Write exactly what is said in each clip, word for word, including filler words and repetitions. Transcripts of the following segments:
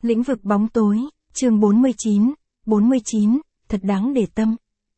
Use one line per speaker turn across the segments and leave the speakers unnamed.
Lĩnh vực bóng tối, chương bốn mươi chín, bốn mươi chín, thật đáng để tâm.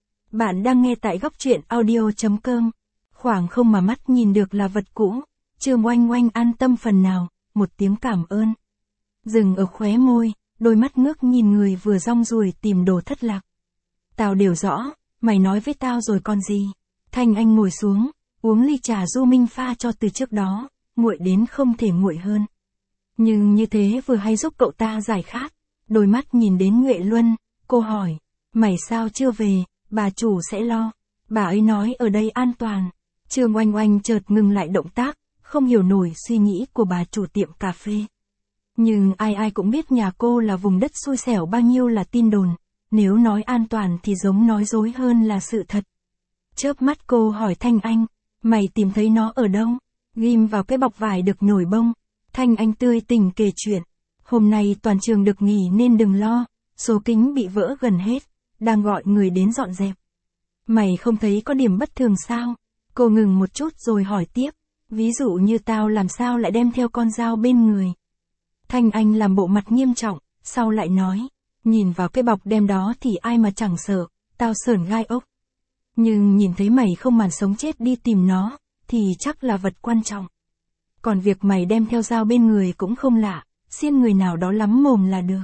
Bạn đang nghe tại góc truyện audio.com. Khoảng không mà mắt nhìn được là vật cũ. Trương Oanh Oanh an tâm phần nào, một tiếng cảm ơn. Dừng ở khóe môi, đôi mắt ngước nhìn người vừa rong ruổi tìm đồ thất lạc. Tao đều rõ, mày nói với tao rồi còn gì. Thanh Anh ngồi xuống, uống ly trà Du Minh pha cho từ trước đó, nguội đến không thể nguội hơn. Nhưng như thế vừa hay giúp cậu ta giải khát. Đôi mắt nhìn đến Nhuệ Luân, cô hỏi, mày sao chưa về, bà chủ sẽ lo. Bà ấy nói ở đây an toàn. Trương Oanh Oanh chợt ngừng lại động tác, không hiểu nổi suy nghĩ của bà chủ tiệm cà phê. Nhưng ai ai cũng biết nhà cô là vùng đất xui xẻo bao nhiêu là tin đồn, nếu nói an toàn thì giống nói dối hơn là sự thật. Chớp mắt cô hỏi Thanh Anh, mày tìm thấy nó ở đâu? Ghim vào cái bọc vải được nhồi bông. Thanh Anh tươi tỉnh kể chuyện. Hôm nay toàn trường được nghỉ nên đừng lo, số kính bị vỡ gần hết, đang gọi người đến dọn dẹp. Mày không thấy có điểm bất thường sao? Cô ngừng một chút rồi hỏi tiếp, ví dụ như tao làm sao lại đem theo con dao bên người. Thanh Anh làm bộ mặt nghiêm trọng, sau lại nói, nhìn vào cái bọc đem đó thì ai mà chẳng sợ, tao sởn gai ốc. Nhưng nhìn thấy mày không màn sống chết đi tìm nó, thì chắc là vật quan trọng. Còn việc mày đem theo dao bên người cũng không lạ, xiên người nào đó lắm mồm là được.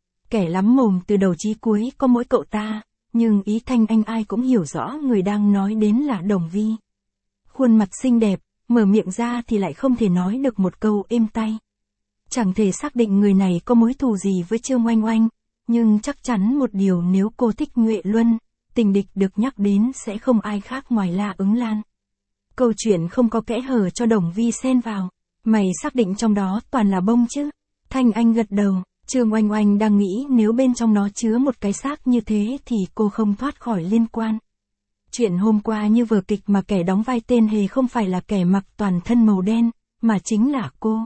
Kẻ lắm mồm từ đầu chí cuối có mỗi cậu ta, nhưng ý Thanh Anh ai cũng hiểu rõ người đang nói đến là Đồng Vi. Khuôn mặt xinh đẹp, mở miệng ra thì lại không thể nói được một câu êm tay. Chẳng thể xác định người này có mối thù gì với Trương Oanh Oanh, nhưng chắc chắn một điều nếu cô thích Nhuệ Luân, tình địch được nhắc đến sẽ không ai khác ngoài La Ứng Lan. Câu chuyện không có kẽ hở cho Đồng Vi xen vào. Mày xác định trong đó toàn là bông chứ? Thanh Anh gật đầu. Trương Oanh Oanh đang nghĩ nếu bên trong nó chứa một cái xác như thế thì cô không thoát khỏi liên quan. Chuyện hôm qua như vở kịch mà kẻ đóng vai tên hề không phải là kẻ mặc toàn thân màu đen, mà chính là cô.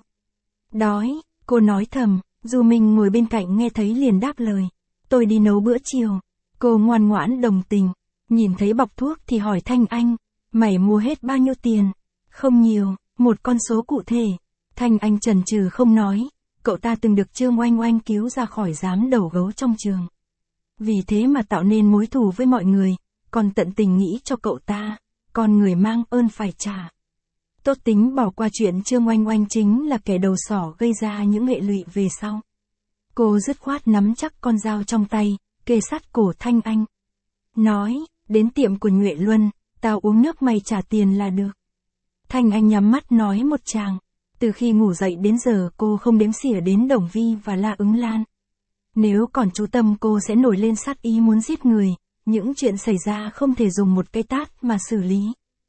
Đói, cô nói thầm, dù mình ngồi bên cạnh nghe thấy liền đáp lời. Tôi đi nấu bữa chiều. Cô ngoan ngoãn đồng tình. Nhìn thấy bọc thuốc thì hỏi Thanh Anh, mày mua hết bao nhiêu tiền? Không nhiều, một con số cụ thể. Thanh Anh chần chừ không nói. Cậu ta từng được Trương Oanh Oanh cứu ra khỏi giám đầu gấu trong trường. Vì thế mà tạo nên mối thù với mọi người, còn tận tình nghĩ cho cậu ta, con người mang ơn phải trả. Tốt tính bỏ qua chuyện Trương Oanh Oanh chính là kẻ đầu sỏ gây ra những hệ lụy về sau. Cô dứt khoát nắm chắc con dao trong tay, kề sát cổ Thanh Anh. Nói, đến tiệm của Nhuệ Luân, tao uống nước mày trả tiền là được. Thanh Anh nhắm mắt nói một tràng. Từ khi ngủ dậy đến giờ cô không đếm xỉa đến Đồng Vi và La Ứng Lan. Nếu còn chú tâm cô sẽ nổi lên sát ý muốn giết người, những chuyện xảy ra không thể dùng một cái tát mà xử lý.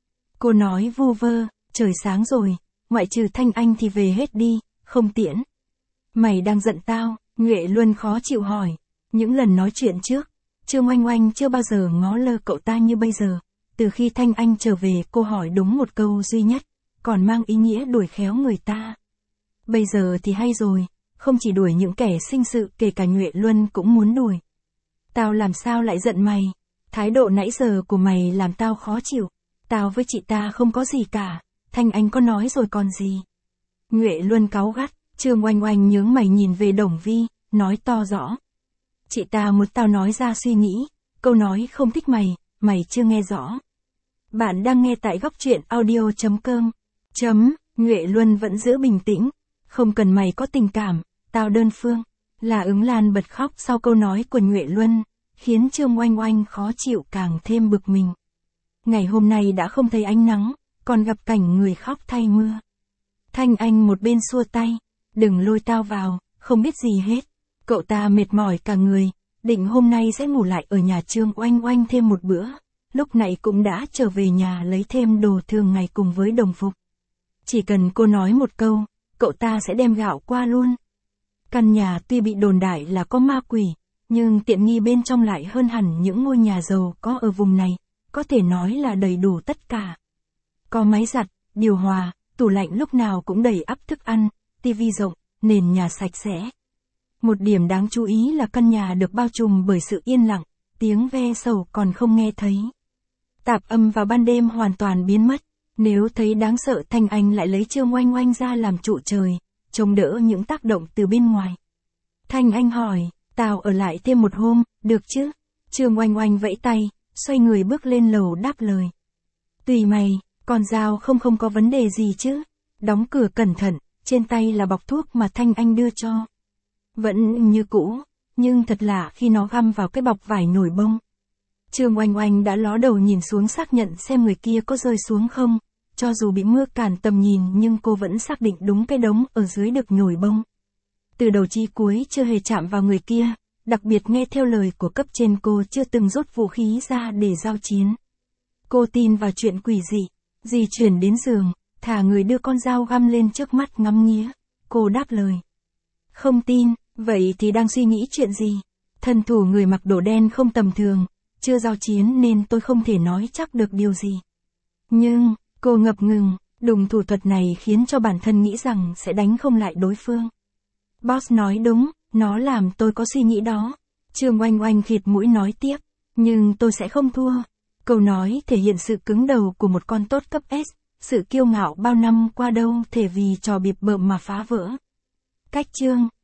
Cô nói vu vơ, trời sáng rồi, ngoại trừ Thanh Anh thì về hết đi, không tiễn. Mày đang giận tao? Nhuệ Luân khó chịu hỏi. Những lần nói chuyện trước, Trương Oanh Oanh chưa bao giờ ngó lơ cậu ta như bây giờ. Từ khi Thanh Anh trở về cô hỏi đúng một câu duy nhất, còn mang ý nghĩa đuổi khéo người ta. Bây giờ thì hay rồi, không chỉ đuổi những kẻ sinh sự kể cả Nhuệ Luân cũng muốn đuổi. Tao làm sao lại giận mày? Thái độ nãy giờ của mày làm tao khó chịu. Tao với chị ta không có gì cả, Thanh Anh có nói rồi còn gì. Nhuệ Luân cáu gắt, Trương Oanh Oanh nhướng mày nhìn về Đồng Vi, nói to rõ. Chị ta muốn tao nói ra suy nghĩ, câu nói không thích mày, mày chưa nghe rõ. Bạn đang nghe tại góc truyện audio.com. Chấm, Nhuệ Luân vẫn giữ bình tĩnh. Không cần mày có tình cảm, tao đơn phương. La Ứng Lan bật khóc sau câu nói của Nhuệ Luân, khiến Trương Oanh Oanh khó chịu càng thêm bực mình. Ngày hôm nay đã không thấy ánh nắng, còn gặp cảnh người khóc thay mưa. Thanh Anh một bên xua tay, đừng lôi tao vào, không biết gì hết. Cậu ta mệt mỏi cả người, định hôm nay sẽ ngủ lại ở nhà Trương Oanh Oanh thêm một bữa. Lúc này cũng đã trở về nhà lấy thêm đồ thường ngày cùng với đồng phục. Chỉ cần cô nói một câu, cậu ta sẽ đem gạo qua luôn. Căn nhà tuy bị đồn đại là có ma quỷ, nhưng tiện nghi bên trong lại hơn hẳn những ngôi nhà giàu có ở vùng này, có thể nói là đầy đủ tất cả. Có máy giặt, điều hòa, tủ lạnh lúc nào cũng đầy ắp thức ăn, tivi rộng, nền nhà sạch sẽ. Một điểm đáng chú ý là căn nhà được bao trùm bởi sự yên lặng, tiếng ve sầu còn không nghe thấy. Tạp âm vào ban đêm hoàn toàn biến mất. Nếu thấy đáng sợ Thanh Anh lại lấy Trương Oanh Oanh ra làm trụ trời, chống đỡ những tác động từ bên ngoài. Thanh Anh hỏi, tao ở lại thêm một hôm, được chứ? Trương Oanh Oanh vẫy tay, xoay người bước lên lầu đáp lời. Tùy mày, con dao không không có vấn đề gì chứ? Đóng cửa cẩn thận, trên tay là bọc thuốc mà Thanh Anh đưa cho. Vẫn như cũ, nhưng thật lạ khi nó găm vào cái bọc vải nổi bông. Trương Oanh Oanh đã ló đầu nhìn xuống xác nhận xem người kia có rơi xuống không, cho dù bị mưa cản tầm nhìn nhưng cô vẫn xác định đúng cái đống ở dưới được nổi bông. Từ đầu chí cuối chưa hề chạm vào người kia, đặc biệt nghe theo lời của cấp trên cô chưa từng rút vũ khí ra để giao chiến. Cô tin vào chuyện quỷ dị, di chuyển đến giường, thả người đưa con dao găm lên trước mắt ngắm nghía. Cô đáp lời. Không tin, vậy thì đang suy nghĩ chuyện gì? Thân thủ người mặc đồ đen không tầm thường, chưa giao chiến nên tôi không thể nói chắc được điều gì. Nhưng, cô ngập ngừng, đùng thủ thuật này khiến cho bản thân nghĩ rằng sẽ đánh không lại đối phương. Boss nói đúng, nó làm tôi có suy nghĩ đó. Trương Oanh Oanh khịt mũi nói tiếp, nhưng tôi sẽ không thua. Câu nói thể hiện sự cứng đầu của một con tốt cấp S, sự kiêu ngạo bao năm qua đâu thể vì trò bịp bợm mà phá vỡ. Cách chương